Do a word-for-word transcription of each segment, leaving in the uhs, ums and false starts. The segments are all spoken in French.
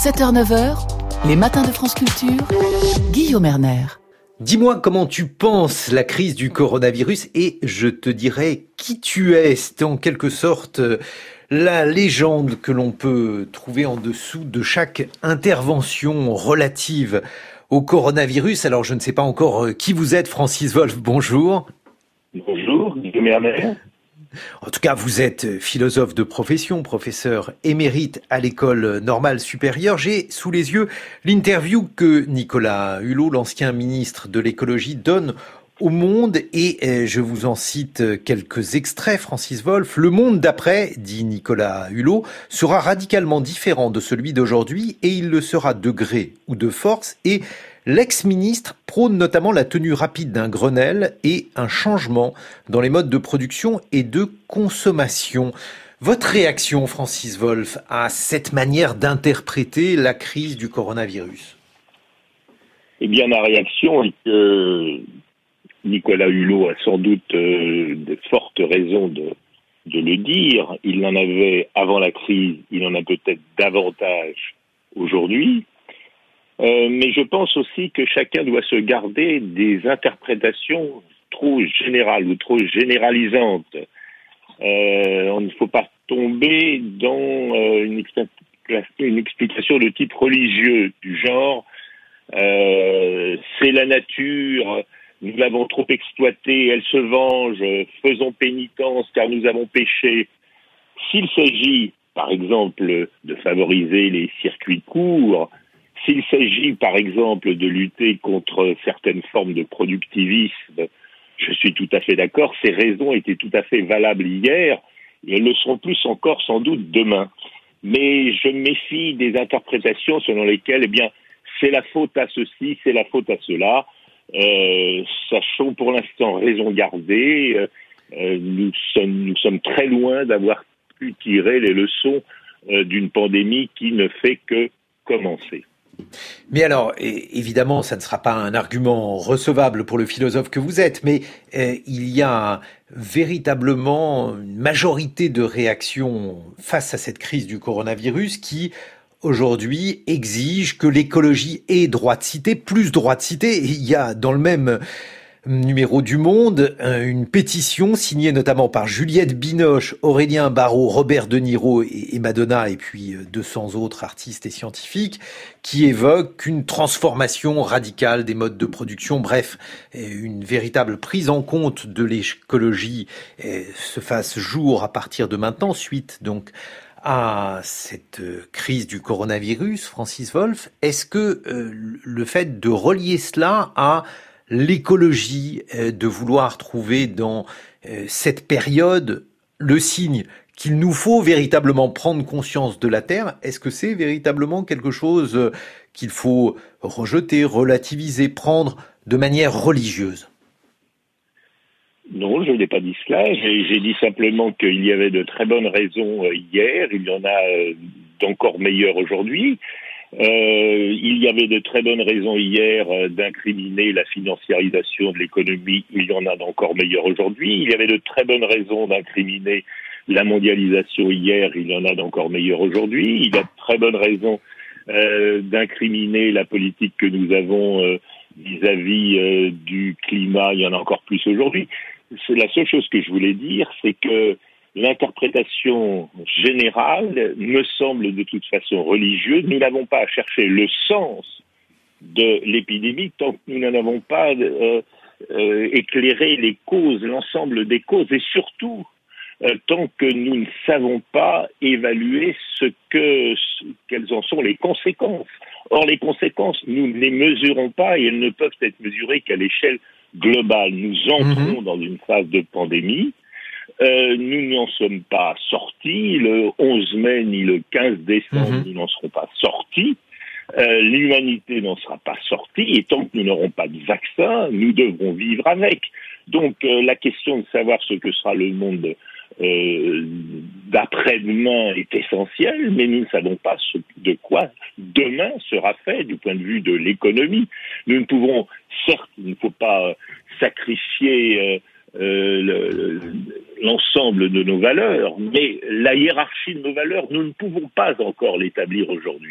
sept heures neuf heures, les matins de France Culture, Guillaume Erner. Dis-moi comment tu penses la crise du coronavirus et je te dirai qui tu es. C'est en quelque sorte la légende que l'on peut trouver en dessous de chaque intervention relative au coronavirus. Alors je ne sais pas encore qui vous êtes, Francis Wolff, bonjour. Bonjour, Guillaume Erner. En tout cas, vous êtes philosophe de profession, professeur émérite à l'École normale supérieure. J'ai sous les yeux l'interview que Nicolas Hulot, l'ancien ministre de l'écologie, donne au Monde et je vous en cite quelques extraits, Francis Wolff. Le monde d'après, dit Nicolas Hulot, sera radicalement différent de celui d'aujourd'hui et il le sera de gré ou de force et l'ex-ministre prône notamment la tenue rapide d'un Grenelle et un changement dans les modes de production et de consommation. Votre réaction, Francis Wolff, à cette manière d'interpréter la crise du coronavirus? Eh bien, ma réaction est que Nicolas Hulot a sans doute euh, de fortes raisons de, de le dire. Il en avait avant la crise, il en a peut-être davantage aujourd'hui. Euh, mais je pense aussi que chacun doit se garder des interprétations trop générales ou trop généralisantes. Euh, on ne faut pas tomber dans euh, une, expli- une explication de type religieux, du genre euh, c'est la nature, nous l'avons trop exploitée, elle se venge, faisons pénitence car nous avons péché. S'il s'agit, par exemple, de favoriser les circuits courts, s'il s'agit, par exemple, de lutter contre certaines formes de productivisme, je suis tout à fait d'accord, ces raisons étaient tout à fait valables hier, et elles le seront plus encore sans doute demain. Mais je me méfie des interprétations selon lesquelles, eh bien, c'est la faute à ceci, c'est la faute à cela. Euh, sachons pour l'instant raison garder. Euh, nous sommes, nous sommes très loin d'avoir pu tirer les leçons euh, d'une pandémie qui ne fait que commencer. Mais alors, évidemment, ça ne sera pas un argument recevable pour le philosophe que vous êtes, mais euh, il y a véritablement une majorité de réactions face à cette crise du coronavirus qui, aujourd'hui, exige que l'écologie ait droit de cité, plus droit de cité. Et il y a dans le même numéro du Monde une pétition signée notamment par Juliette Binoche, Aurélien Barraud, Robert De Niro et Madonna et puis deux cents autres artistes et scientifiques qui évoquent une transformation radicale des modes de production, bref, une véritable prise en compte de l'écologie se fasse jour à partir de maintenant, suite donc à cette crise du coronavirus. Francis Wolff, est-ce que euh, le fait de relier cela à l'écologie, euh, de vouloir trouver dans euh, cette période le signe qu'il nous faut véritablement prendre conscience de la Terre, est-ce que c'est véritablement quelque chose euh, qu'il faut rejeter, relativiser, prendre de manière religieuse? Non, je n'ai pas dit cela. J'ai, j'ai dit simplement qu'il y avait de très bonnes raisons euh, hier. Il y en a euh, d'encore meilleures aujourd'hui. Euh, il y avait de très bonnes raisons hier euh, d'incriminer la financiarisation de l'économie. Il y en a d'encore meilleures aujourd'hui. Il y avait de très bonnes raisons d'incriminer la mondialisation hier. Il y en a d'encore meilleures aujourd'hui. Il y a de très bonnes raisons euh, d'incriminer la politique que nous avons euh, vis-à-vis euh, du climat. Il y en a encore plus aujourd'hui. C'est la seule chose que je voulais dire, c'est que l'interprétation générale me semble de toute façon religieuse. Nous n'avons pas à chercher le sens de l'épidémie tant que nous n'en avons pas euh, euh, éclairé les causes, l'ensemble des causes, et surtout euh, tant que nous ne savons pas évaluer ce que, ce, quelles en sont les conséquences. Or, les conséquences, nous ne les mesurons pas et elles ne peuvent être mesurées qu'à l'échelle globale. Nous entrons mmh. dans une phase de pandémie. Euh, nous n'en sommes pas sortis. Le onze mai ni le quinze décembre, mmh. nous n'en serons pas sortis. Euh, l'humanité n'en sera pas sortie. Et tant que nous n'aurons pas de vaccin, nous devrons vivre avec. Donc, euh, la question de savoir ce que sera le monde euh, d'après-demain est essentielle, mais nous ne savons pas ce, de quoi demain sera fait du point de vue de l'économie. Nous ne pouvons, certes, il ne faut pas sacrifier euh, euh, le, l'ensemble de nos valeurs, mais la hiérarchie de nos valeurs, nous ne pouvons pas encore l'établir aujourd'hui.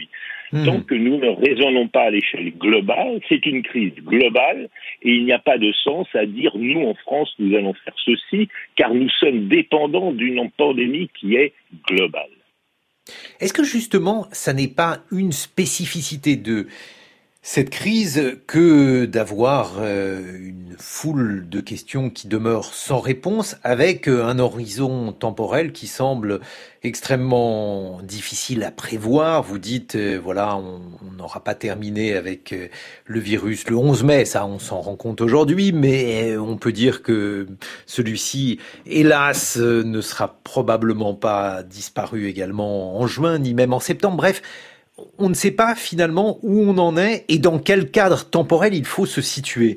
Mmh. Tant que nous ne raisonnons pas à l'échelle globale, c'est une crise globale et il n'y a pas de sens à dire nous en France nous allons faire ceci car nous sommes dépendants d'une pandémie qui est globale. Est-ce que justement ça n'est pas une spécificité de cette crise que d'avoir euh, une foule de questions qui demeurent sans réponse avec un horizon temporel qui semble extrêmement difficile à prévoir? Vous dites, euh, voilà, on n'aura pas terminé avec euh, le virus le onze mai, ça on s'en rend compte aujourd'hui, mais euh, on peut dire que celui-ci, hélas, euh, ne sera probablement pas disparu également en juin, ni même en septembre. Bref, on ne sait pas finalement où on en est et dans quel cadre temporel il faut se situer.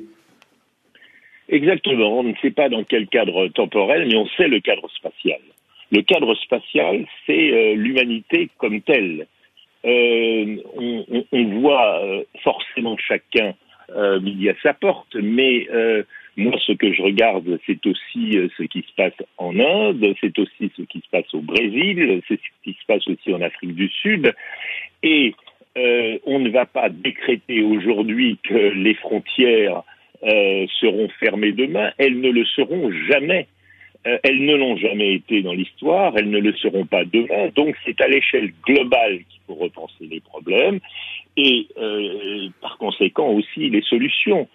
Exactement, on ne sait pas dans quel cadre temporel, mais on sait le cadre spatial. Le cadre spatial, c'est euh, l'humanité comme telle. Euh, on, on, on voit euh, forcément chacun euh, midi à sa porte, mais euh, moi, ce que je regarde, c'est aussi euh, ce qui se passe en Inde, c'est aussi ce qui se passe au Brésil, c'est ce qui se passe aussi en Afrique du Sud. Et euh, on ne va pas décréter aujourd'hui que les frontières euh, seront fermées demain. Elles ne le seront jamais. Euh, elles ne l'ont jamais été dans l'histoire. Elles ne le seront pas demain. Donc c'est à l'échelle globale qu'il faut repenser les problèmes et euh, par conséquent aussi les solutions.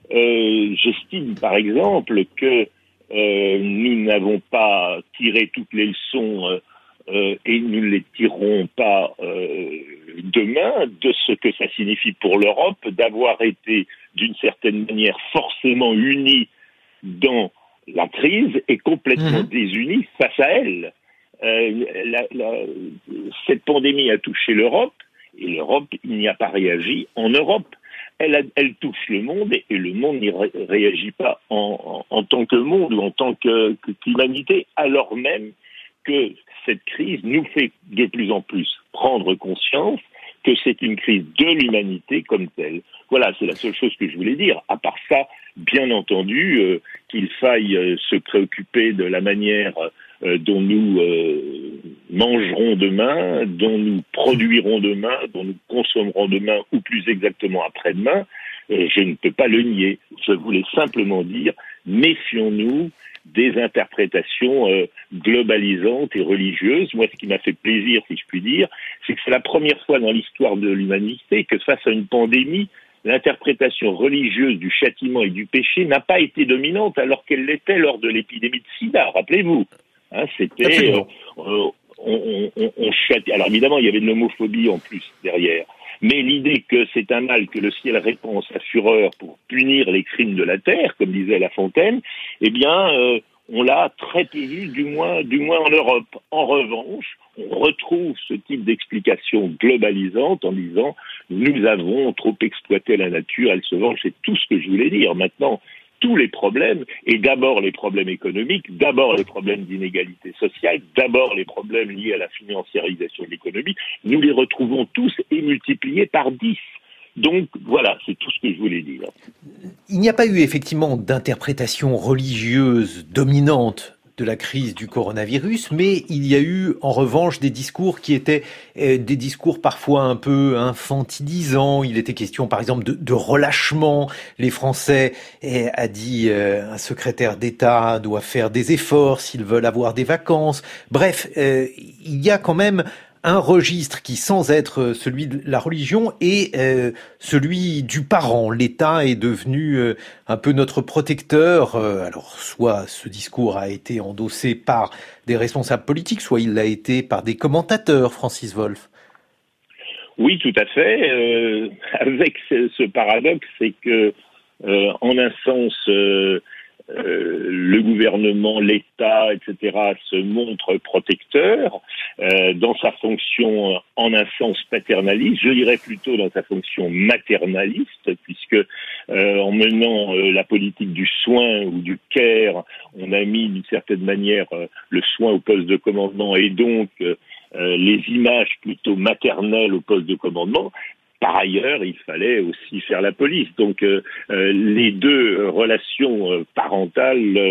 Euh, j'estime par exemple que euh, nous n'avons pas tiré toutes les leçons euh, Euh, et nous ne les tirerons pas euh, demain de ce que ça signifie pour l'Europe d'avoir été d'une certaine manière forcément unie dans la crise et complètement mmh. désunie face à elle. Euh, la, la, cette pandémie a touché l'Europe et l'Europe n'y a pas réagi en Europe. Elle, a, elle touche le monde et, et le monde n'y ré, réagit pas en, en, en tant que monde ou en tant que, que, qu'humanité, alors même que cette crise nous fait de plus en plus prendre conscience que c'est une crise de l'humanité comme telle. Voilà, c'est la seule chose que je voulais dire. À part ça, bien entendu, euh, qu'il faille euh, se préoccuper de la manière euh, dont nous euh, mangerons demain, dont nous produirons demain, dont nous consommerons demain, ou plus exactement après-demain, euh, je ne peux pas le nier. Je voulais simplement dire, méfions-nous des interprétations euh, globalisantes et religieuses. Moi, ce qui m'a fait plaisir, si je puis dire, c'est que c'est la première fois dans l'histoire de l'humanité que face à une pandémie, l'interprétation religieuse du châtiment et du péché n'a pas été dominante alors qu'elle l'était lors de l'épidémie de sida, rappelez-vous. Hein, c'était... Euh, euh, on, on, on châti... Alors évidemment, il y avait de l'homophobie en plus derrière. Mais l'idée que c'est un mal que le ciel répand sa fureur pour punir les crimes de la terre, comme disait La Fontaine, eh bien, euh, on l'a très peu vu, du moins, du moins en Europe. En revanche, on retrouve ce type d'explication globalisante en disant « nous avons trop exploité la nature, elle se venge ». C'est tout ce que je voulais dire. Maintenant, tous les problèmes, et d'abord les problèmes économiques, d'abord les problèmes d'inégalité sociale, d'abord les problèmes liés à la financiarisation de l'économie, nous les retrouvons tous et multipliés par dix. Donc voilà, c'est tout ce que je voulais dire. Il n'y a pas eu effectivement d'interprétation religieuse dominante de la crise du coronavirus, mais il y a eu en revanche des discours qui étaient euh, des discours parfois un peu infantilisants. Il était question par exemple de, de relâchement. Les Français, eh, a dit euh, un secrétaire d'État, doivent faire des efforts s'ils veulent avoir des vacances. Bref, euh, il y a quand même un registre qui, sans être celui de la religion, est euh, celui du parent. L'État est devenu euh, un peu notre protecteur. Euh, alors, soit ce discours a été endossé par des responsables politiques, soit il l'a été par des commentateurs, Francis Wolff. Oui, tout à fait. Euh, avec ce, ce paradoxe, c'est que, euh, en un sens, euh, Euh, le gouvernement, l'État, et cetera, se montre protecteur euh, dans sa fonction, en un sens paternaliste, je dirais plutôt dans sa fonction maternaliste, puisque euh, en menant euh, la politique du soin ou du care, on a mis d'une certaine manière euh, le soin au poste de commandement et donc euh, les images plutôt maternelles au poste de commandement. Par ailleurs, il fallait aussi faire la police. Donc, euh, euh, les deux relations euh, parentales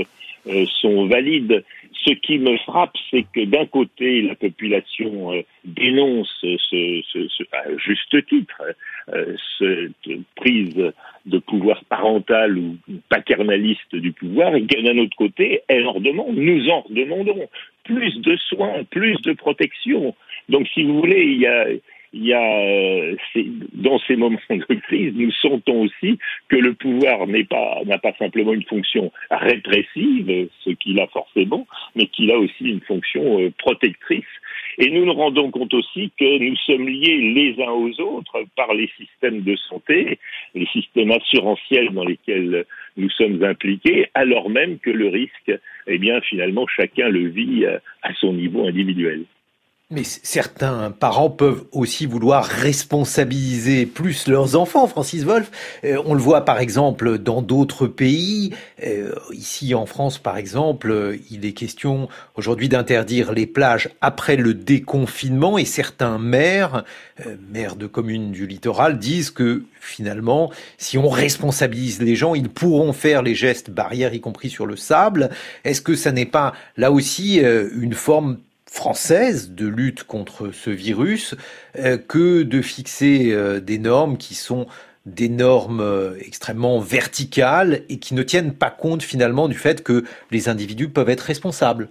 euh, sont valides. Ce qui me frappe, c'est que d'un côté, la population euh, dénonce ce, ce, ce, à juste titre euh, cette prise de pouvoir parental ou paternaliste du pouvoir, et que d'un autre côté, elle en demande, nous en demandons plus de soins, plus de protection. Donc, si vous voulez, il y a... Il y a, euh, dans ces moments de crise, nous sentons aussi que le pouvoir n'est pas, n'a pas simplement une fonction répressive, ce qu'il a forcément, mais qu'il a aussi une fonction euh, protectrice. Et nous nous rendons compte aussi que nous sommes liés les uns aux autres par les systèmes de santé, les systèmes assurantiels dans lesquels nous sommes impliqués, alors même que le risque, eh bien, finalement, chacun le vit à son niveau individuel. Mais certains parents peuvent aussi vouloir responsabiliser plus leurs enfants, Francis Wolf. Euh, on le voit par exemple dans d'autres pays. Euh, ici en France par exemple, il est question aujourd'hui d'interdire les plages après le déconfinement, et certains maires, euh, maires de communes du littoral, disent que finalement, si on responsabilise les gens, ils pourront faire les gestes barrières, y compris sur le sable. Est-ce que ça n'est pas là aussi euh, une forme française de lutte contre ce virus euh, que de fixer euh, des normes qui sont des normes euh, extrêmement verticales et qui ne tiennent pas compte finalement du fait que les individus peuvent être responsables?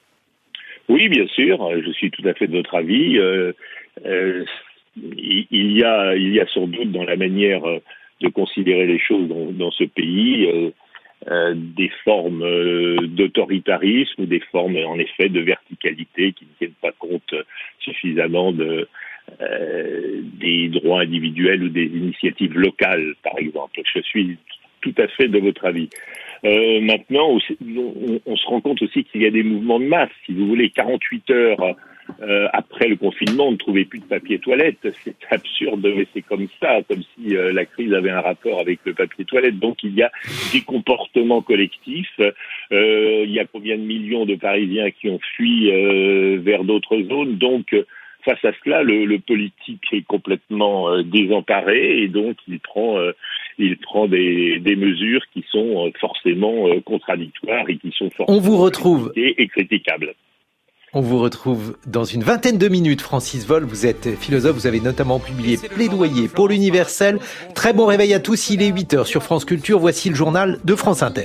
Oui, bien sûr, je suis tout à fait de votre avis. Euh, euh, il y a, il y a sans doute dans la manière de considérer les choses dans, dans ce pays euh, Euh, des formes euh, d'autoritarisme ou des formes en effet de verticalité qui ne tiennent pas compte suffisamment de, euh, des droits individuels ou des initiatives locales, par exemple. Je suis tout à fait de votre avis. Euh, maintenant, on, on, on se rend compte aussi qu'il y a des mouvements de masse. Si vous voulez, quarante-huit heures Euh, après le confinement, on ne trouvait plus de papier toilette. C'est absurde, mais c'est comme ça, comme si euh, la crise avait un rapport avec le papier toilette. Donc il y a des comportements collectifs. Euh, il y a combien de millions de Parisiens qui ont fui euh, vers d'autres zones. Donc face à cela, le, le politique est complètement euh, désemparé, et donc il prend, euh, il prend des, des mesures qui sont euh, forcément euh, contradictoires et qui sont forcément On vous retrouve et critiquables. On vous retrouve dans une vingtaine de minutes, Francis Wolf. Vous êtes philosophe, vous avez notamment publié Plaidoyer pour l'universel. Très bon réveil à tous, il est huit heures sur France Culture. Voici le journal de France Inter.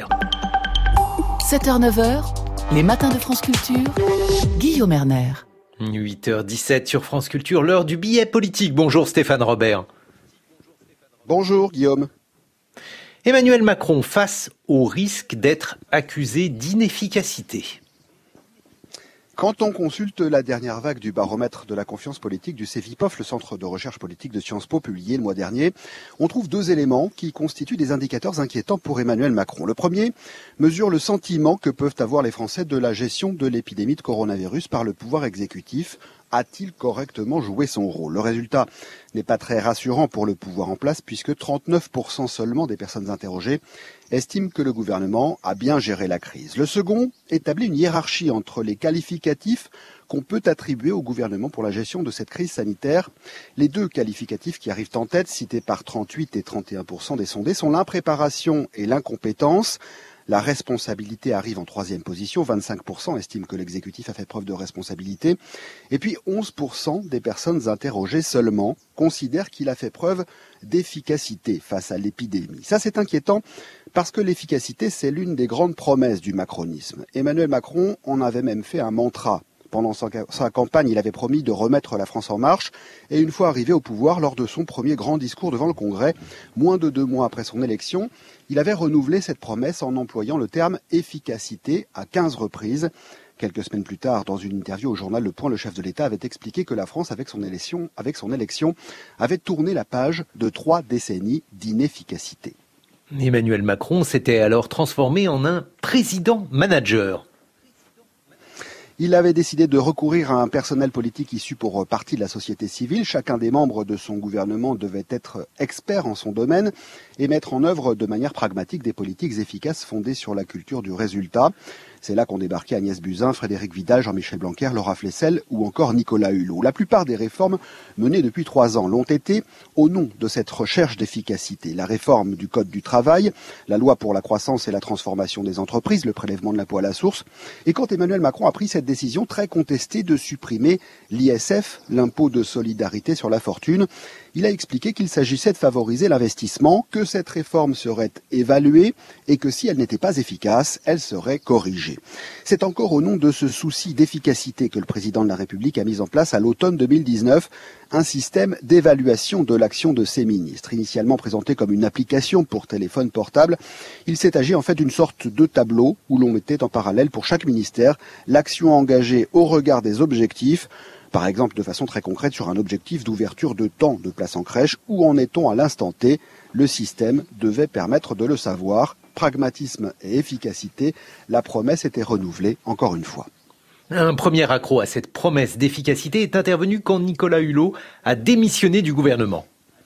sept heures neuf heures, les matins de France Culture, Guillaume Erner. huit heures dix-sept sur France Culture, l'heure du billet politique. Bonjour Stéphane Robert. Bonjour Guillaume. Emmanuel Macron face au risque d'être accusé d'inefficacité. Quand on consulte la dernière vague du baromètre de la confiance politique du Cevipof, le centre de recherche politique de Sciences Po, publié le mois dernier, on trouve deux éléments qui constituent des indicateurs inquiétants pour Emmanuel Macron. Le premier mesure le sentiment que peuvent avoir les Français de la gestion de l'épidémie de coronavirus par le pouvoir exécutif. A-t-il correctement joué son rôle? Le résultat n'est pas très rassurant pour le pouvoir en place, puisque trente-neuf pour cent seulement des personnes interrogées estiment que le gouvernement a bien géré la crise. Le second établit une hiérarchie entre les qualificatifs qu'on peut attribuer au gouvernement pour la gestion de cette crise sanitaire. Les deux qualificatifs qui arrivent en tête, cités par trente-huit et trente et un pour cent des sondés, sont l'impréparation et l'incompétence. La responsabilité arrive en troisième position. vingt-cinq pour cent estiment que l'exécutif a fait preuve de responsabilité. Et puis onze pour cent des personnes interrogées seulement considèrent qu'il a fait preuve d'efficacité face à l'épidémie. Ça, c'est inquiétant parce que l'efficacité, c'est l'une des grandes promesses du macronisme. Emmanuel Macron en avait même fait un mantra. Pendant sa campagne, il avait promis de remettre la France en marche. Et une fois arrivé au pouvoir, lors de son premier grand discours devant le Congrès, moins de deux mois après son élection, il avait renouvelé cette promesse en employant le terme efficacité à quinze reprises. Quelques semaines plus tard, dans une interview au journal Le Point, le chef de l'État avait expliqué que la France, avec son élection, avec son élection, avait tourné la page de trois décennies d'inefficacité. Emmanuel Macron s'était alors transformé en un président-manager. Il avait décidé de recourir à un personnel politique issu pour partie de la société civile. Chacun des membres de son gouvernement devait être expert en son domaine et mettre en œuvre de manière pragmatique des politiques efficaces fondées sur la culture du résultat. C'est là qu'ont débarqué Agnès Buzyn, Frédérique Vidal, Jean-Michel Blanquer, Laura Flessel ou encore Nicolas Hulot. La plupart des réformes menées depuis trois ans l'ont été au nom de cette recherche d'efficacité. La réforme du Code du travail, la loi pour la croissance et la transformation des entreprises, le prélèvement de l'impôt à la source. Et quand Emmanuel Macron a pris cette décision très contestée de supprimer l'I S F, l'impôt de solidarité sur la fortune, il a expliqué qu'il s'agissait de favoriser l'investissement, que cette réforme serait évaluée et que si elle n'était pas efficace, elle serait corrigée. C'est encore au nom de ce souci d'efficacité que le président de la République a mis en place à l'automne deux mille dix-neuf un système d'évaluation de l'action de ses ministres. Initialement présenté comme une application pour téléphone portable, il s'est agi en fait d'une sorte de tableau où l'on mettait en parallèle pour chaque ministère l'action engagée au regard des objectifs. Par exemple, de façon très concrète, sur un objectif d'ouverture de temps de place en crèche, où en est-on à l'instant T? Le système devait permettre de le savoir. Pragmatisme et efficacité, la promesse était renouvelée encore une fois. Un premier accroc à cette promesse d'efficacité est intervenu quand Nicolas Hulot a démissionné du gouvernement.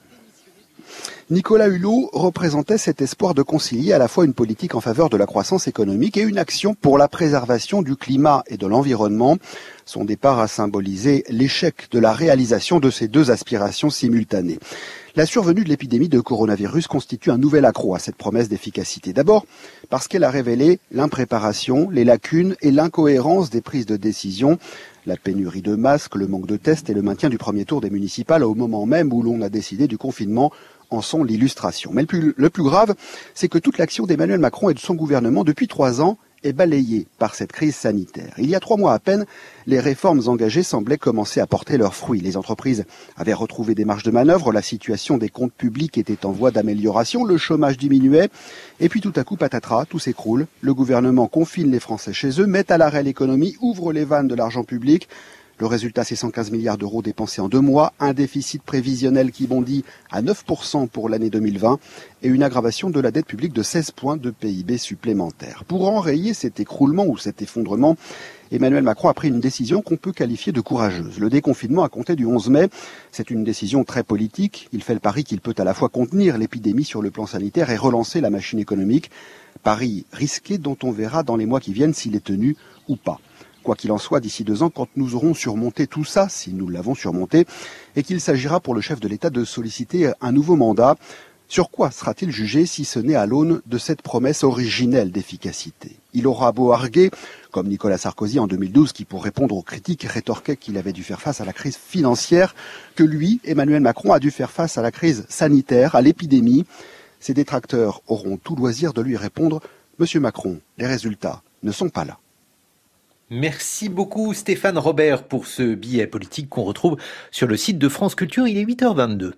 Nicolas Hulot représentait cet espoir de concilier à la fois une politique en faveur de la croissance économique et une action pour la préservation du climat et de l'environnement. Son départ a symbolisé l'échec de la réalisation de ces deux aspirations simultanées. La survenue de l'épidémie de coronavirus constitue un nouvel accroc à cette promesse d'efficacité. D'abord parce qu'elle a révélé l'impréparation, les lacunes et l'incohérence des prises de décision. La pénurie de masques, le manque de tests et le maintien du premier tour des municipales au moment même où l'on a décidé du confinement en sont l'illustration. Mais le plus, le plus grave, c'est que toute l'action d'Emmanuel Macron et de son gouvernement depuis trois ans est balayée par cette crise sanitaire. Il y a trois mois à peine, les réformes engagées semblaient commencer à porter leurs fruits. Les entreprises avaient retrouvé des marges de manœuvre, la situation des comptes publics était en voie d'amélioration, le chômage diminuait, et puis tout à coup, patatras, tout s'écroule. Le gouvernement confine les Français chez eux, met à l'arrêt l'économie, ouvre les vannes de l'argent public. Le résultat, c'est cent quinze milliards d'euros dépensés en deux mois, un déficit prévisionnel qui bondit à neuf pour cent pour l'année deux mille vingt et une aggravation de la dette publique de seize points de P I B supplémentaires. Pour enrayer cet écroulement ou cet effondrement, Emmanuel Macron a pris une décision qu'on peut qualifier de courageuse. Le déconfinement à compter du onze mai, c'est une décision très politique. Il fait le pari qu'il peut à la fois contenir l'épidémie sur le plan sanitaire et relancer la machine économique. Pari risqué dont on verra dans les mois qui viennent s'il est tenu ou pas. Quoi qu'il en soit, d'ici deux ans, quand nous aurons surmonté tout ça, si nous l'avons surmonté, et qu'il s'agira pour le chef de l'État de solliciter un nouveau mandat, sur quoi sera-t-il jugé si ce n'est à l'aune de cette promesse originelle d'efficacité? Il aura beau arguer, comme Nicolas Sarkozy en deux mille douze, qui pour répondre aux critiques rétorquait qu'il avait dû faire face à la crise financière, que lui, Emmanuel Macron, a dû faire face à la crise sanitaire, à l'épidémie. Ses détracteurs auront tout loisir de lui répondre « Monsieur Macron, les résultats ne sont pas là ». Merci beaucoup Stéphane Robert pour ce billet politique qu'on retrouve sur le site de France Culture. Il est huit heures vingt-deux.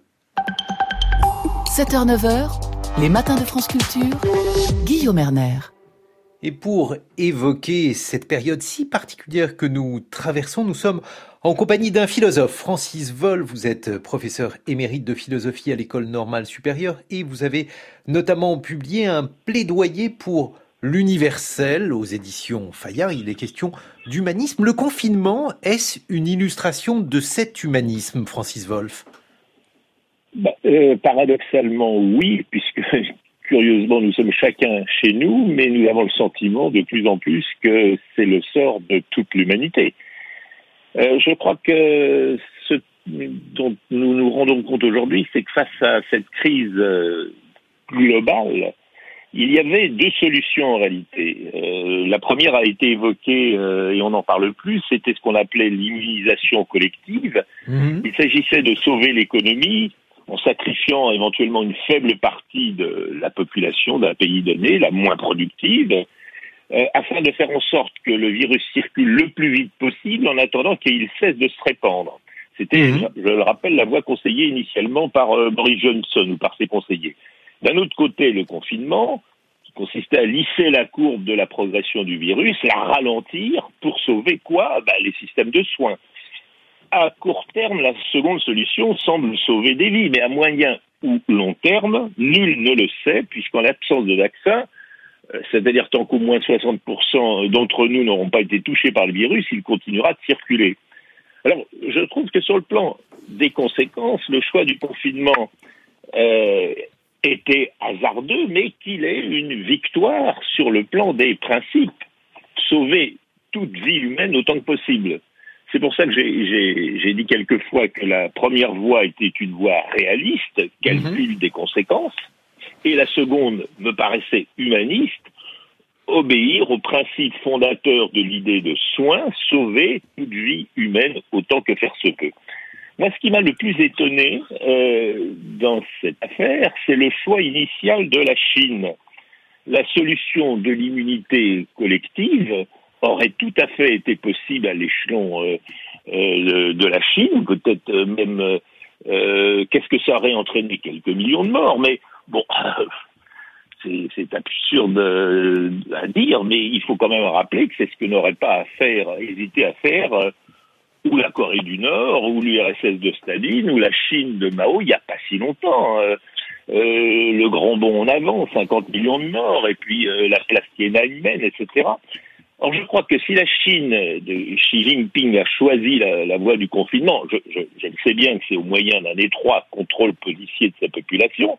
sept heures neuf heures, les matins de France Culture, Guillaume Erner. Et pour évoquer cette période si particulière que nous traversons, nous sommes en compagnie d'un philosophe, Francis Wolf. Vous êtes professeur émérite de philosophie à l'École normale supérieure et vous avez notamment publié un plaidoyer pour l'universel aux éditions Fayard. Il est question d'humanisme. Le confinement, est-ce une illustration de cet humanisme, Francis Wolf? bah, euh, Paradoxalement, oui, puisque curieusement, nous sommes chacun chez nous, mais nous avons le sentiment de plus en plus que c'est le sort de toute l'humanité. Euh, je crois que ce dont nous nous rendons compte aujourd'hui, c'est que face à cette crise euh, globale, il y avait deux solutions en réalité. Euh, la première a été évoquée euh, et on n'en parle plus, c'était ce qu'on appelait l'immunisation collective. Mmh. Il s'agissait de sauver l'économie en sacrifiant éventuellement une faible partie de la population d'un pays donné, la moins productive, euh, afin de faire en sorte que le virus circule le plus vite possible en attendant qu'il cesse de se répandre. C'était, mmh. je, je le rappelle, la voie conseillée initialement par euh, Boris Johnson ou par ses conseillers. D'un autre côté, le confinement, qui consistait à lisser la courbe de la progression du virus, la ralentir pour sauver quoi ? Ben, les systèmes de soins. À court terme, la seconde solution semble sauver des vies, mais à moyen ou long terme, nul ne le sait, puisqu'en l'absence de vaccin, euh, c'est-à-dire tant qu'au moins soixante pour cent d'entre nous n'auront pas été touchés par le virus, il continuera de circuler. Alors, je trouve que sur le plan des conséquences, le choix du confinement euh, était hasardeux, mais qu'il est une victoire sur le plan des principes sauver toute vie humaine autant que possible. C'est pour ça que j'ai, j'ai, j'ai dit quelquefois que la première voie était une voie réaliste, calcul mmh. des conséquences, et la seconde me paraissait humaniste, obéir aux principes fondateurs de l'idée de soin, sauver toute vie humaine autant que faire se peut. Moi, ce qui m'a le plus étonné euh, dans cette affaire, c'est le choix initial de la Chine. La solution de l'immunité collective aurait tout à fait été possible à l'échelon euh, euh, de la Chine, peut-être même euh, qu'est-ce que ça aurait entraîné, quelques millions de morts, mais bon, euh, c'est, c'est absurde euh, à dire, mais il faut quand même rappeler que c'est ce que n'aurait pas à faire, hésité à faire euh, ou la Corée du Nord, ou l'U R S S de Staline, ou la Chine de Mao, il n'y a pas si longtemps. Euh, euh, le grand bond en avant, cinquante millions de morts, et puis euh, la place Tiananmen, et cetera. Or, je crois que si la Chine de Xi Jinping a choisi la, la voie du confinement, je, je, je sais bien que c'est au moyen d'un étroit contrôle policier de sa population,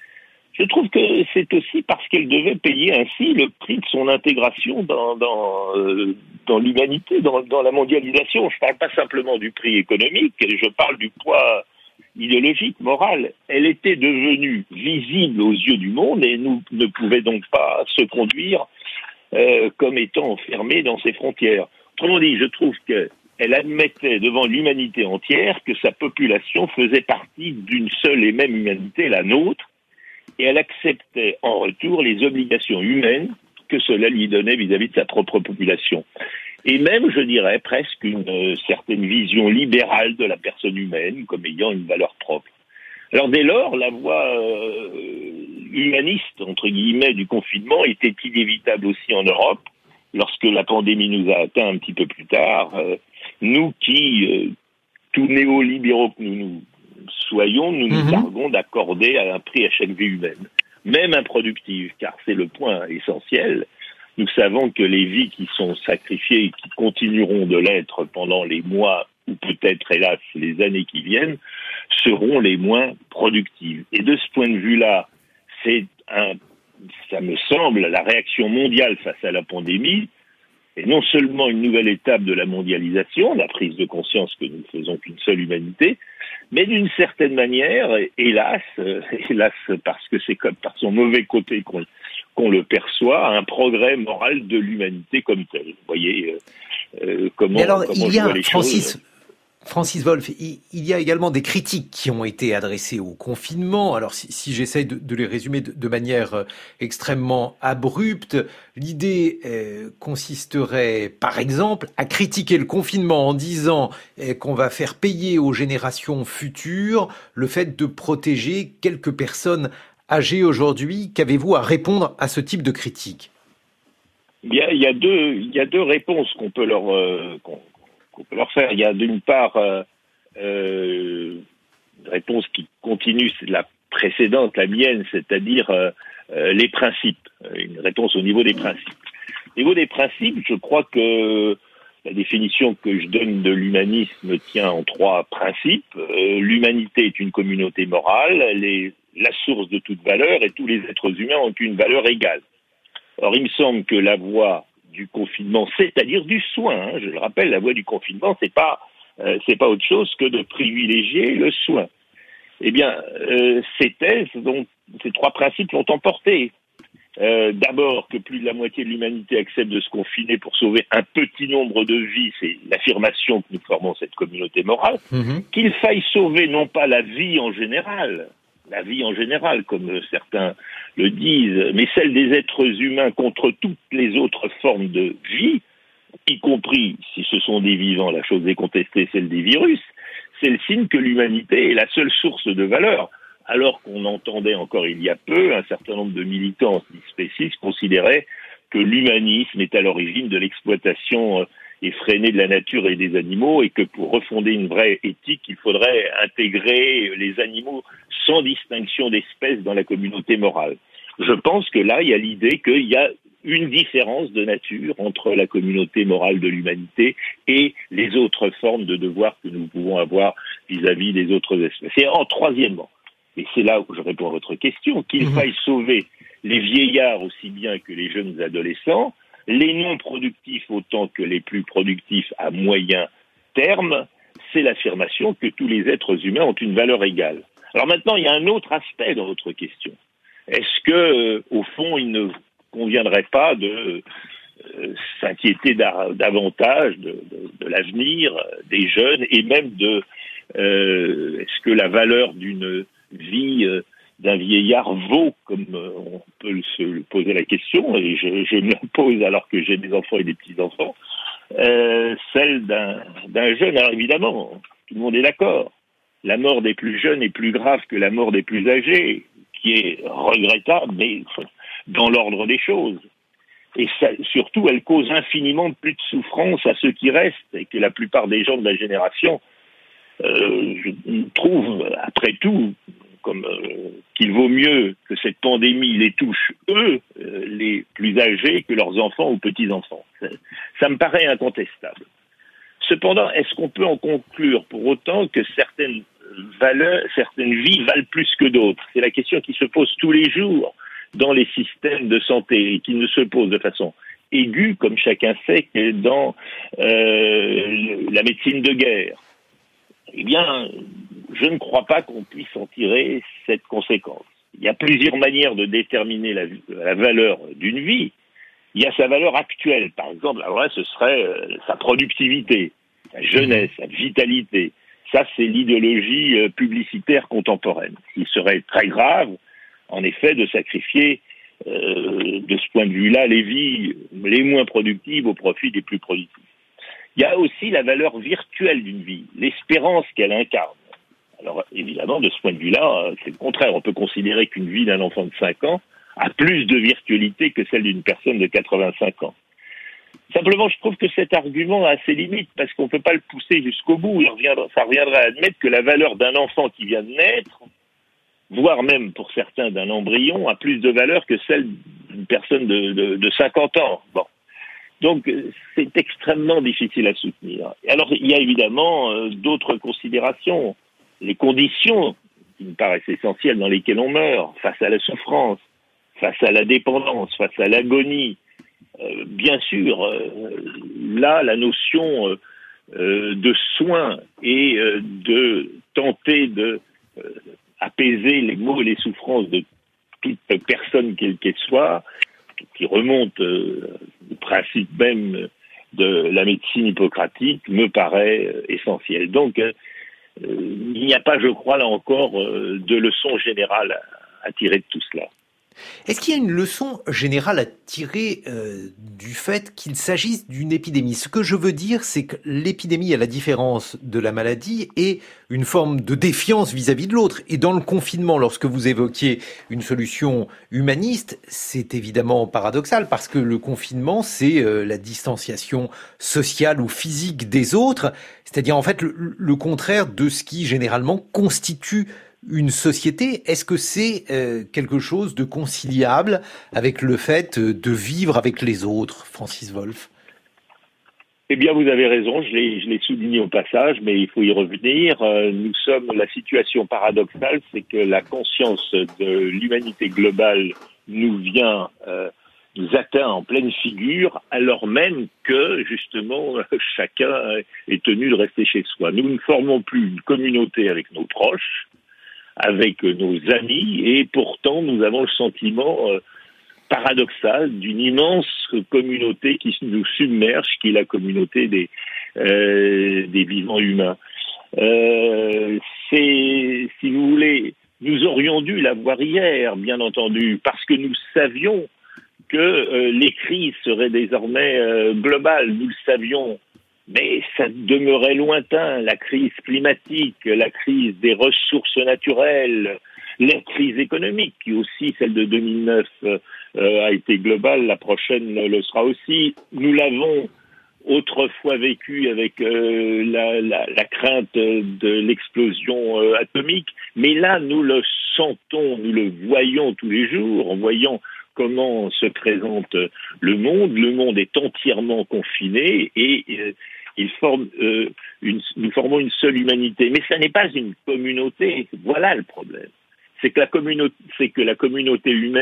je trouve que c'est aussi parce qu'elle devait payer ainsi le prix de son intégration dans, dans, euh, dans l'humanité, dans, dans la mondialisation. Je ne parle pas simplement du prix économique, je parle du poids idéologique, moral. Elle était devenue visible aux yeux du monde et nous ne pouvait donc pas se conduire euh, comme étant enfermée dans ses frontières. Autrement dit, je trouve qu'elle admettait devant l'humanité entière que sa population faisait partie d'une seule et même humanité, la nôtre, et elle acceptait en retour les obligations humaines que cela lui donnait vis-à-vis de sa propre population. Et même, je dirais, presque une euh, certaine vision libérale de la personne humaine comme ayant une valeur propre. Alors dès lors, la voie euh, humaniste, entre guillemets, du confinement était inévitable aussi en Europe, lorsque la pandémie nous a atteints un petit peu plus tard. Euh, nous qui, euh, tout néolibéraux que nous nous soyons, nous nous targuons d'accorder un prix à chaque vie humaine, même improductive, car c'est le point essentiel. Nous savons que les vies qui sont sacrifiées et qui continueront de l'être pendant les mois ou peut-être, hélas, les années qui viennent, seront les moins productives. Et de ce point de vue-là, c'est un, ça me semble, la réaction mondiale face à la pandémie, et non seulement une nouvelle étape de la mondialisation, la prise de conscience que nous ne faisons qu'une seule humanité, mais d'une certaine manière, hélas, euh, hélas parce que c'est comme par son mauvais côté qu'on, qu'on le perçoit, un progrès moral de l'humanité comme tel. Vous voyez euh, euh, comment, mais alors, comment il je y a, vois les Francis, choses. Francis Wolf, il, il y a également des critiques qui ont été adressées au confinement. Alors, si, si j'essaye de, de les résumer de, de manière euh, extrêmement abrupte, l'idée euh, consisterait, par exemple, à critiquer le confinement en disant euh, qu'on va faire payer aux générations futures le fait de protéger quelques personnes âgées aujourd'hui. Qu'avez-vous à répondre à ce type de critique ? Il y a, il y a deux, il y a deux réponses qu'on peut leur, euh, qu'on, qu'on peut leur faire. Il y a d'une part euh, euh, une réponse qui continue, c'est la précédente, la mienne, c'est-à-dire euh, euh, les principes, une réponse au niveau des principes. Au niveau des principes, je crois que la définition que je donne de l'humanisme tient en trois principes. Euh, l'humanité est une communauté morale, elle est la source de toute valeur et tous les êtres humains ont une valeur égale. Or, il me semble que la voie du confinement, c'est-à-dire du soin, hein, je le rappelle, la voie du confinement, c'est pas, euh, c'est pas autre chose que de privilégier le soin. Eh bien, euh, ces thèses, donc, ces trois principes l'ont emporté. Euh, d'abord, que plus de la moitié de l'humanité accepte de se confiner pour sauver un petit nombre de vies, c'est l'affirmation que nous formons cette communauté morale, mmh. Qu'il faille sauver non pas la vie en général, la vie en général, comme certains le disent, mais celle des êtres humains contre toutes les autres formes de vie, y compris, si ce sont des vivants, la chose est contestée, celle des virus, c'est le signe que l'humanité est la seule source de valeur. Alors qu'on entendait encore il y a peu, un certain nombre de militants antispécistes considéraient que l'humanisme est à l'origine de l'exploitation effrénée de la nature et des animaux et que pour refonder une vraie éthique, il faudrait intégrer les animaux sans distinction d'espèces dans la communauté morale. Je pense que là, il y a l'idée qu'il y a une différence de nature entre la communauté morale de l'humanité et les autres formes de devoirs que nous pouvons avoir vis-à-vis des autres espèces. Et en troisièmement, et c'est là où je réponds à votre question, qu'il mmh. faille sauver les vieillards aussi bien que les jeunes adolescents, les non productifs autant que les plus productifs à moyen terme, c'est l'affirmation que tous les êtres humains ont une valeur égale. Alors maintenant, il y a un autre aspect dans votre question. Est-ce que, euh, au fond, il ne conviendrait pas de euh, s'inquiéter davantage de, de, de l'avenir des jeunes et même de euh, est-ce que la valeur d'une vie euh, d'un vieillard vaut, comme euh, on peut se poser la question, et je, je me la pose alors que j'ai des enfants et des petits-enfants, euh, celle d'un, d'un jeune. Alors évidemment, tout le monde est d'accord. La mort des plus jeunes est plus grave que la mort des plus âgés, qui est regrettable, mais dans l'ordre des choses. Et ça, surtout, elle cause infiniment plus de souffrance à ceux qui restent, et que la plupart des gens de la génération euh, je trouve, après tout, comme euh, qu'il vaut mieux que cette pandémie les touche, eux, euh, les plus âgés, que leurs enfants ou petits-enfants. Ça, ça me paraît incontestable. Cependant, est-ce qu'on peut en conclure pour autant que certaines valeurs, certaines vies valent plus que d'autres? C'est la question qui se pose tous les jours dans les systèmes de santé et qui ne se pose de façon aiguë, comme chacun sait, que dans euh, la médecine de guerre. Eh bien, je ne crois pas qu'on puisse en tirer cette conséquence. Il y a plusieurs manières de déterminer la, la valeur d'une vie. Il y a sa valeur actuelle, par exemple, alors là, ce serait euh, sa productivité, sa jeunesse, sa vitalité. Ça, c'est l'idéologie euh, publicitaire contemporaine. Il serait très grave, en effet, de sacrifier, euh, de ce point de vue-là, les vies les moins productives au profit des plus productives. Il y a aussi la valeur virtuelle d'une vie, l'espérance qu'elle incarne. Alors, évidemment, de ce point de vue-là, c'est le contraire. On peut considérer qu'une vie d'un enfant de cinq ans a plus de virtualité que celle d'une personne de quatre-vingt-cinq ans. Simplement, je trouve que cet argument a ses limites, parce qu'on ne peut pas le pousser jusqu'au bout. Ça reviendrait à admettre que la valeur d'un enfant qui vient de naître, voire même pour certains d'un embryon, a plus de valeur que celle d'une personne de, de, de cinquante ans. Bon. Donc, c'est extrêmement difficile à soutenir. Alors, il y a évidemment euh, d'autres considérations. Les conditions qui me paraissent essentielles dans lesquelles on meurt, face à la souffrance, face à la dépendance, face à l'agonie. Euh, bien sûr, euh, là, la notion euh, euh, de soin et euh, de tenter de euh, apaiser les maux et les souffrances de toute personne quelle qu'elle soit, qui remonte euh, au principe même de la médecine hippocratique, me paraît euh, essentiel. Donc, euh, il n'y a pas, je crois, là encore, euh, de leçon générale à, à tirer de tout cela. Est-ce qu'il y a une leçon générale à tirer euh, du fait qu'il s'agisse d'une épidémie? Ce que je veux dire, c'est que l'épidémie, à la différence de la maladie, est une forme de défiance vis-à-vis de l'autre. Et dans le confinement, lorsque vous évoquiez une solution humaniste, c'est évidemment paradoxal, parce que le confinement, c'est euh, la distanciation sociale ou physique des autres, c'est-à-dire en fait le, le contraire de ce qui généralement constitue une société. Est-ce que c'est euh, quelque chose de conciliable avec le fait de vivre avec les autres, Francis Wolf? Eh bien, vous avez raison, je l'ai, je l'ai souligné au passage, mais il faut y revenir. Euh, nous sommes, la situation paradoxale, c'est que la conscience de l'humanité globale nous vient, euh, nous atteint en pleine figure, alors même que, justement, chacun est tenu de rester chez soi. Nous ne formons plus une communauté avec nos proches, avec nos amis, et pourtant nous avons le sentiment euh, paradoxal d'une immense communauté qui nous submerge, qui est la communauté des, euh, des vivants humains. Euh, c'est, si vous voulez, nous aurions dû l'avoir hier, bien entendu, parce que nous savions que euh, les crises seraient désormais euh, globales, nous le savions. Mais ça demeurait lointain, la crise climatique, la crise des ressources naturelles, la crise économique, qui aussi, celle de deux mille neuf, euh, a été globale, la prochaine le sera aussi. Nous l'avons autrefois vécu avec euh, la, la, la crainte de l'explosion euh, atomique, mais là, nous le sentons, nous le voyons tous les jours, en voyant comment se présente le monde. Le monde est entièrement confiné et euh, il forme, euh, une, nous formons une seule humanité. Mais ça n'est pas une communauté. Voilà le problème. C'est que la communauté, c'est que la communauté humaine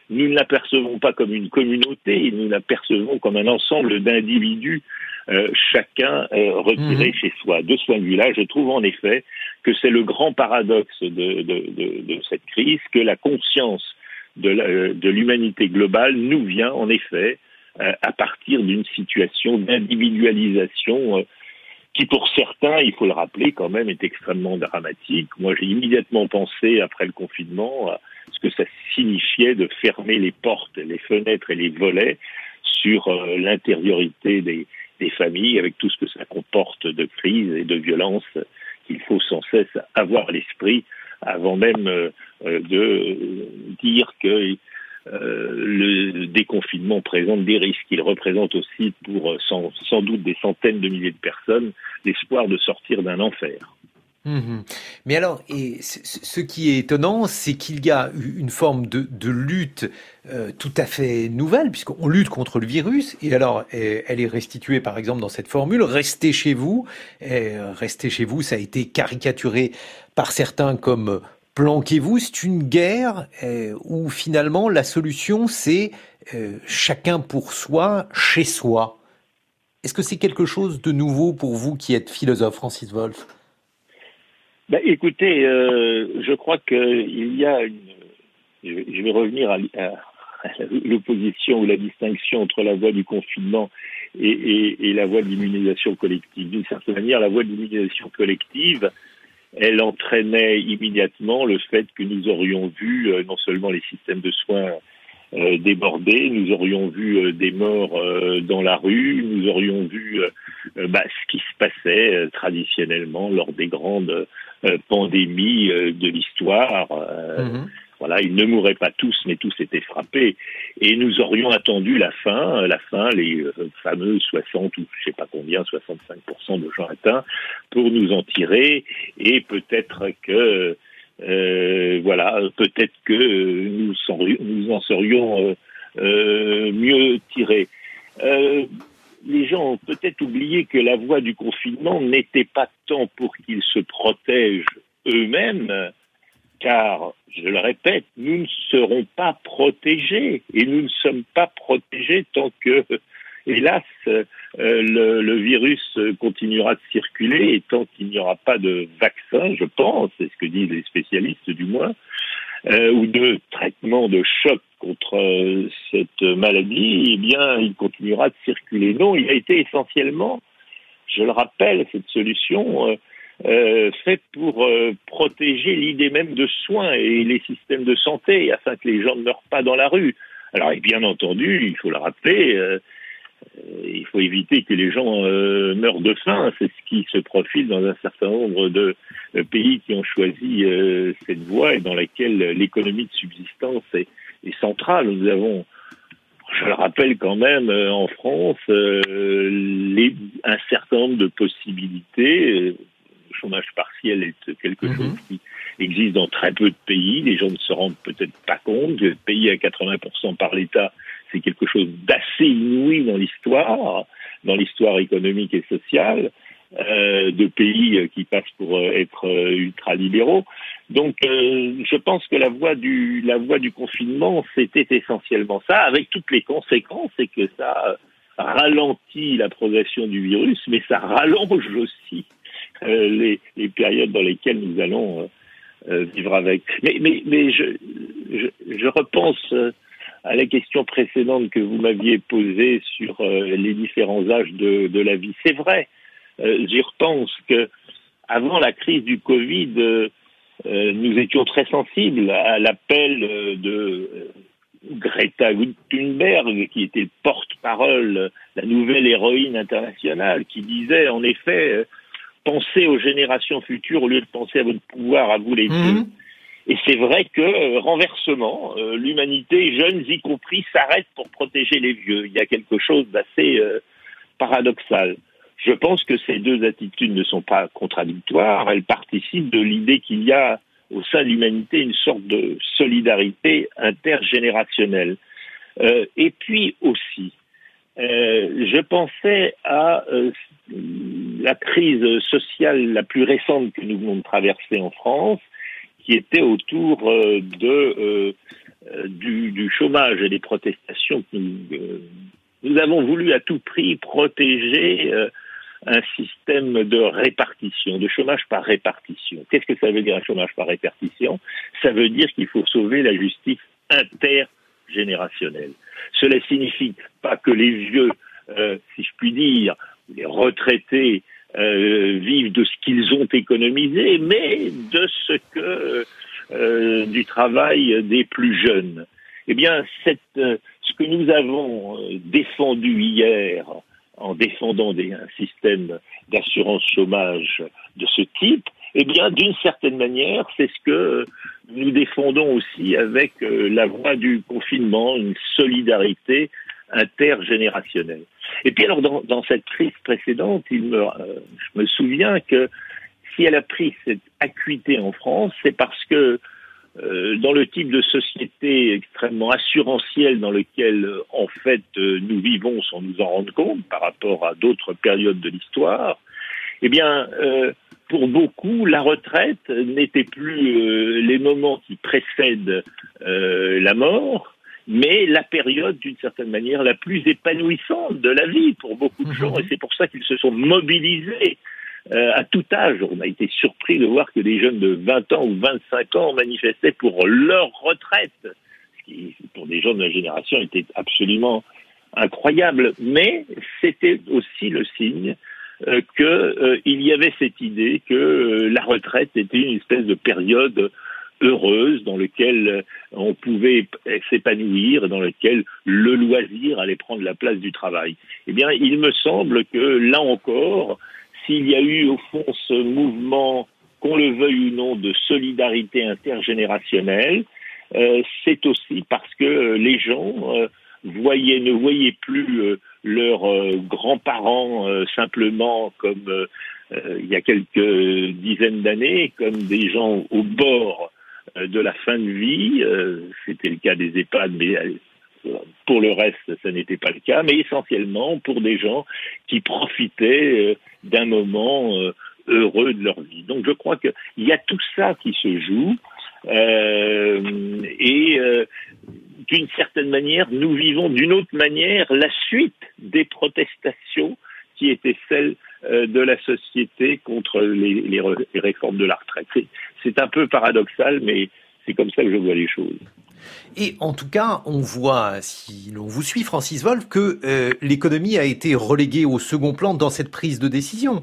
nous ne la percevons pas comme une communauté, nous la percevons comme un ensemble d'individus, euh, chacun euh, retiré mmh. chez soi. De ce point de vue-là, je trouve en effet que c'est le grand paradoxe de, de, de, de cette crise, que la conscience de, la, de l'humanité globale nous vient en effet euh, à partir d'une situation d'individualisation euh, qui pour certains, il faut le rappeler quand même, est extrêmement dramatique. Moi, j'ai immédiatement pensé, après le confinement, à ce que ça signifiait de fermer les portes, les fenêtres et les volets sur euh, l'intériorité des, des familles, avec tout ce que ça comporte de crise et de violence qu'il faut sans cesse avoir à l'esprit, avant même euh, de dire que Euh, le déconfinement présente des risques. Il représente aussi pour sans, sans doute des centaines de milliers de personnes l'espoir de sortir d'un enfer. Mmh. Mais alors, et ce, ce qui est étonnant, c'est qu'il y a une forme de, de lutte euh, tout à fait nouvelle, puisqu'on lutte contre le virus, et alors elle est restituée par exemple dans cette formule, restez chez vous. Et restez chez vous, ça a été caricaturé par certains comme planquez-vous. C'est une guerre euh, où finalement la solution c'est euh, chacun pour soi, chez soi. Est-ce que c'est quelque chose de nouveau pour vous qui êtes philosophe, Francis Wolff? Ben, écoutez, euh, je crois qu'il y a une... Je vais revenir à, à, à l'opposition ou la distinction entre la voie du confinement et, et, et la voie de l'immunisation collective. D'une certaine manière, la voie de l'immunisation collective, elle entraînait immédiatement le fait que nous aurions vu euh, non seulement les systèmes de soins euh, débordés, nous aurions vu euh, des morts euh, dans la rue, nous aurions vu euh, bah, ce qui se passait euh, traditionnellement lors des grandes euh, pandémies euh, de l'histoire. Euh, mmh. Voilà, ils ne mouraient pas tous, mais tous étaient frappés. Et nous aurions attendu la fin, la fin, les euh, fameux soixante ou je sais pas combien, soixante-cinq pour cent de gens atteints, pour nous en tirer. Et peut-être que, euh, voilà, peut-être que nous, nous en serions euh, euh, mieux tirés. Euh, les gens ont peut-être oublié que la voie du confinement n'était pas tant pour qu'ils se protègent eux-mêmes, car, je le répète, nous ne serons pas protégés, et nous ne sommes pas protégés tant que, hélas, euh, le, le virus continuera de circuler, et tant qu'il n'y aura pas de vaccin, je pense, c'est ce que disent les spécialistes du moins, euh, ou de traitement de choc contre euh, cette maladie, eh bien, il continuera de circuler. Non, il a été essentiellement, je le rappelle, cette solution... Euh, Euh, fait pour euh, protéger l'idée même de soins et les systèmes de santé afin que les gens ne meurent pas dans la rue. Alors, et bien entendu, il faut le rappeler, euh, euh, il faut éviter que les gens euh, meurent de faim. C'est ce qui se profile dans un certain nombre de euh, pays qui ont choisi euh, cette voie et dans laquelle l'économie de subsistance est, est centrale. Nous avons, je le rappelle quand même, euh, en France, euh, les, un certain nombre de possibilités. Euh, Le chômage partiel est quelque mmh. chose qui existe dans très peu de pays. Les gens ne se rendent peut-être pas compte. Payé à quatre-vingts pour cent par l'État, c'est quelque chose d'assez inouï dans l'histoire, dans l'histoire économique et sociale, euh, de pays qui passent pour être ultralibéraux. Donc, euh, je pense que la voie du, la voie du confinement, c'était essentiellement ça, avec toutes les conséquences, et que ça ralentit la progression du virus, mais ça rallonge aussi Euh, les, les périodes dans lesquelles nous allons euh, euh, vivre avec. Mais, mais, mais je, je, je repense euh, à la question précédente que vous m'aviez posée sur euh, les différents âges de, de la vie. C'est vrai, euh, j'y repense que avant la crise du Covid, euh, euh, nous étions très sensibles à l'appel euh, de euh, Greta Thunberg, qui était le porte-parole, la nouvelle héroïne internationale, qui disait en effet euh, pensez aux générations futures au lieu de penser à votre pouvoir, à vous les vieux. Mmh. Et c'est vrai que, euh, renversement, euh, l'humanité, jeunes y compris, s'arrête pour protéger les vieux. Il y a quelque chose d'assez euh, paradoxal. Je pense que ces deux attitudes ne sont pas contradictoires. Elles participent de l'idée qu'il y a au sein de l'humanité une sorte de solidarité intergénérationnelle. Euh, et puis aussi, Euh, je pensais à euh, la crise sociale la plus récente que nous venons de traverser en France, qui était autour euh, de euh, euh, du, du chômage et des protestations que nous, euh, nous avons voulu à tout prix protéger euh, un système de répartition, de chômage par répartition. Qu'est-ce que ça veut dire un chômage par répartition? Ça veut dire qu'il faut sauver la justice intergénérationnelle. Cela signifie pas que les vieux, euh, si je puis dire, les retraités euh, vivent de ce qu'ils ont économisé, mais de ce que euh, du travail des plus jeunes. Eh bien, cette, euh, ce que nous avons euh, défendu hier en défendant des, un système d'assurance chômage de ce type, eh bien, d'une certaine manière, c'est ce que nous défendons aussi avec euh, la voie du confinement, une solidarité intergénérationnelle. Et puis alors, dans, dans cette crise précédente, il me, euh, je me souviens que si elle a pris cette acuité en France, c'est parce que euh, dans le type de société extrêmement assurantielle dans lequel, euh, en fait, euh, nous vivons sans nous en rendre compte par rapport à d'autres périodes de l'histoire, eh bien, euh, pour beaucoup, la retraite n'était plus euh, les moments qui précèdent euh, la mort, mais la période, d'une certaine manière, la plus épanouissante de la vie pour beaucoup de gens. Et c'est pour ça qu'ils se sont mobilisés euh, à tout âge. On a été surpris de voir que des jeunes de vingt ans ou vingt-cinq ans manifestaient pour leur retraite, ce qui, pour des gens de la génération, était absolument incroyable. Mais c'était aussi le signe euh, qu'il euh, y avait cette idée que euh, la retraite était une espèce de période heureuse dans laquelle on pouvait s'épanouir, dans laquelle le loisir allait prendre la place du travail. Eh bien, il me semble que, là encore, s'il y a eu au fond ce mouvement, qu'on le veuille ou non, de solidarité intergénérationnelle, euh, c'est aussi parce que les gens euh, voyaient, ne voyaient plus euh, leurs euh, grands-parents euh, simplement comme euh, euh, il y a quelques dizaines d'années, comme des gens au bord de la fin de vie. Euh, c'était le cas des EHPAD, mais euh, pour le reste, ça n'était pas le cas, mais essentiellement pour des gens qui profitaient euh, d'un moment euh, heureux de leur vie. Donc je crois qu'il y a tout ça qui se joue, euh, et euh, d'une certaine manière, nous vivons d'une autre manière la suite des protestations qui étaient celles euh, de la société contre les, les, les réformes de la retraite. C'est, c'est un peu paradoxal, mais c'est comme ça que je vois les choses. Et en tout cas, on voit, si l'on vous suit, Francis Wolf, que euh, l'économie a été reléguée au second plan dans cette prise de décision.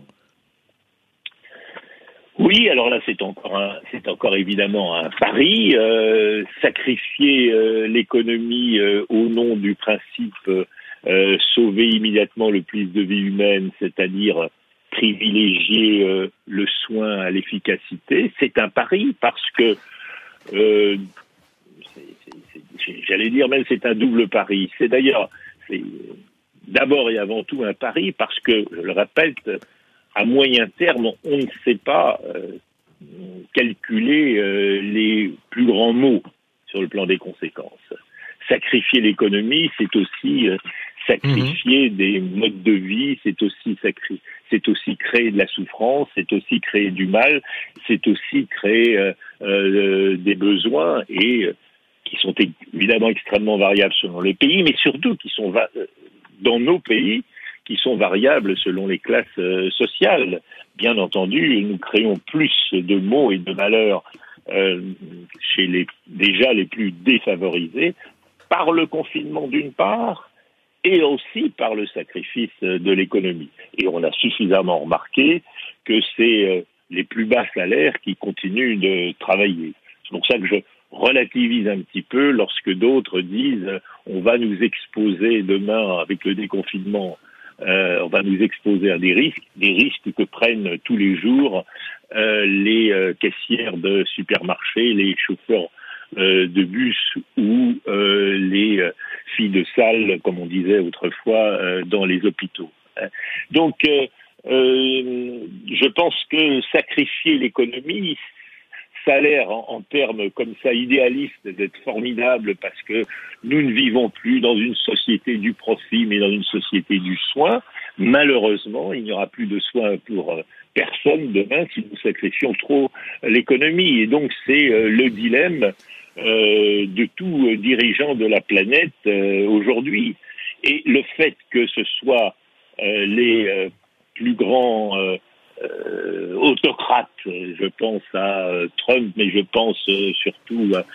Oui, alors là, c'est encore, un, c'est encore évidemment un pari. Euh, sacrifier euh, l'économie euh, au nom du principe euh, Euh, sauver immédiatement le plus de vies humaines, c'est-à-dire privilégier euh, le soin à l'efficacité, c'est un pari parce que, euh, c'est, c'est, c'est, j'allais dire même c'est un double pari. C'est d'ailleurs, c'est d'abord et avant tout un pari parce que, je le répète, à moyen terme, on ne sait pas euh, calculer euh, les plus grands maux sur le plan des conséquences. Sacrifier l'économie, c'est aussi euh, sacrifier mmh. des modes de vie, c'est aussi sacri- c'est aussi créer de la souffrance, c'est aussi créer du mal, c'est aussi créer euh, euh, des besoins et euh, qui sont évidemment extrêmement variables selon les pays, mais surtout qui sont va- dans nos pays qui sont variables selon les classes euh, sociales. Bien entendu, nous créons plus de maux et de malheurs euh, chez les déjà les plus défavorisés, par le confinement d'une part, et aussi par le sacrifice de l'économie. Et on a suffisamment remarqué que c'est les plus bas salaires qui continuent de travailler. C'est pour ça que je relativise un petit peu lorsque d'autres disent on va nous exposer demain avec le déconfinement, euh, on va nous exposer à des risques, des risques que prennent tous les jours euh, les euh, caissières de supermarchés, les chauffeurs Euh, de bus ou euh, les euh, filles de salle, comme on disait autrefois, euh, dans les hôpitaux. Donc, euh, euh, je pense que sacrifier l'économie, ça a l'air en, en termes comme ça idéalistes d'être formidable parce que nous ne vivons plus dans une société du profit mais dans une société du soin. Malheureusement, il n'y aura plus de soins pour euh, personne demain si nous sacrifions trop l'économie. Et donc c'est euh, le dilemme euh, de tout euh, dirigeant de la planète euh, aujourd'hui. Et le fait que ce soit euh, les euh, plus grands euh, euh, autocrates, je pense à euh, Trump, mais je pense euh, surtout à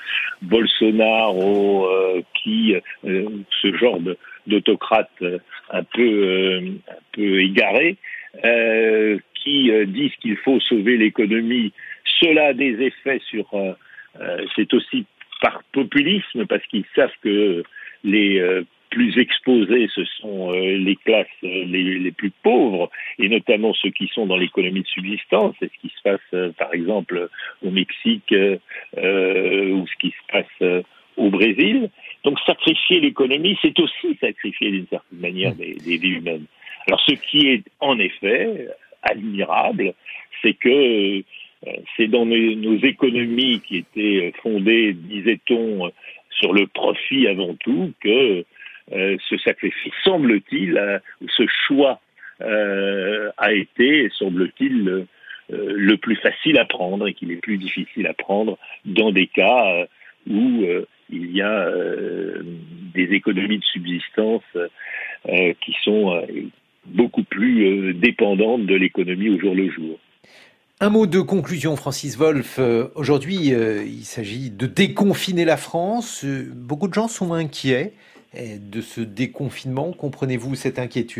Bolsonaro, euh, qui, euh, ce genre de, d'autocrates euh, un peu euh, un peu égarés, euh, qui euh, disent qu'il faut sauver l'économie. Cela a des effets sur. Euh, euh, c'est aussi par populisme parce qu'ils savent que les euh, plus exposés, ce sont euh, les classes euh, les, les plus pauvres, et notamment ceux qui sont dans l'économie de subsistance. C'est ce qui se passe, euh, par exemple, au Mexique euh, euh, ou ce qui se passe euh, au Brésil. Donc, sacrifier l'économie, c'est aussi sacrifier d'une certaine manière des, des vies humaines. Alors, ce qui est en effet admirable, c'est que euh, c'est dans nos, nos économies qui étaient fondées, disait-on, sur le profit avant tout, que Euh, ce sacrifice, semble-t-il, euh, ce choix euh, a été, semble-t-il, euh, le plus facile à prendre et qu'il est plus difficile à prendre dans des cas euh, où euh, il y a euh, des économies de subsistance euh, qui sont euh, beaucoup plus euh, dépendantes de l'économie au jour le jour. Un mot de conclusion, Francis Wolf. Euh, aujourd'hui, euh, il s'agit de déconfiner la France. Euh, beaucoup de gens sont inquiets de ce déconfinement. Comprenez-vous cette inquiétude ?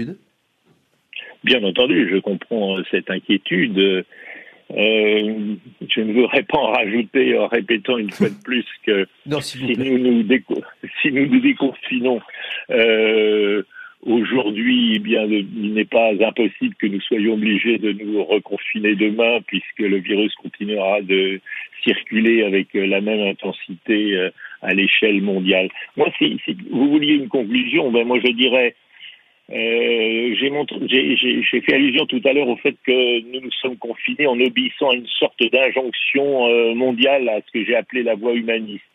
Bien entendu, je comprends cette inquiétude. Euh, je ne voudrais pas en rajouter en répétant une fois de plus que non, si, nous nous déco- si nous nous déconfinons euh, aujourd'hui, eh bien, il n'est pas impossible que nous soyons obligés de nous reconfiner demain, puisque le virus continuera de circuler avec la même intensité euh, à l'échelle mondiale. Moi, si, si vous vouliez une conclusion, ben moi je dirais, euh, j'ai, montré, j'ai, j'ai, j'ai fait allusion tout à l'heure au fait que nous nous sommes confinés en obéissant à une sorte d'injonction euh, mondiale, à ce que j'ai appelé la voie humaniste.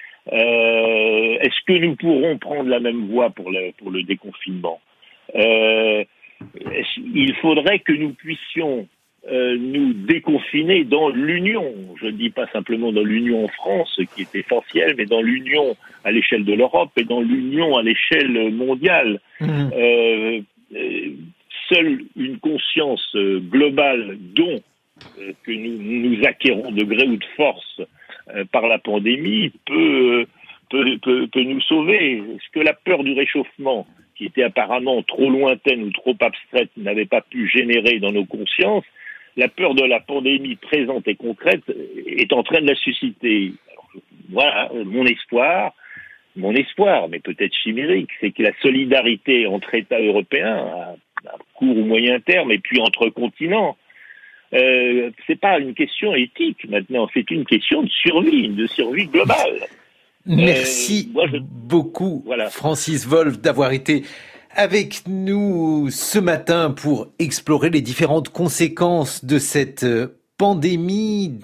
Euh, est-ce que nous pourrons prendre la même voie pour le, pour le déconfinement ? euh, Il faudrait que nous puissions euh, nous déconfiner dans l'Union. Je ne dis pas simplement dans l'Union en France, ce qui est essentiel, mais dans l'Union à l'échelle de l'Europe et dans l'Union à l'échelle mondiale. Mmh. Euh, euh, seule une conscience euh, globale dont euh, que nous, nous acquérons de gré ou de force euh, par la pandémie peut, euh, peut, peut, peut nous sauver. Est-ce que la peur du réchauffement, qui était apparemment trop lointaine ou trop abstraite, n'avait pas pu générer dans nos consciences, la peur de la pandémie présente et concrète est en train de la susciter. Alors, voilà, mon espoir, mon espoir, mais peut-être chimérique, c'est que la solidarité entre États européens, à, à court ou moyen terme, et puis entre continents, euh, c'est pas une question éthique maintenant, c'est une question de survie, de survie globale. Merci euh, moi je... beaucoup, voilà. Francis Wolf, d'avoir été avec nous ce matin pour explorer les différentes conséquences de cette pandémie.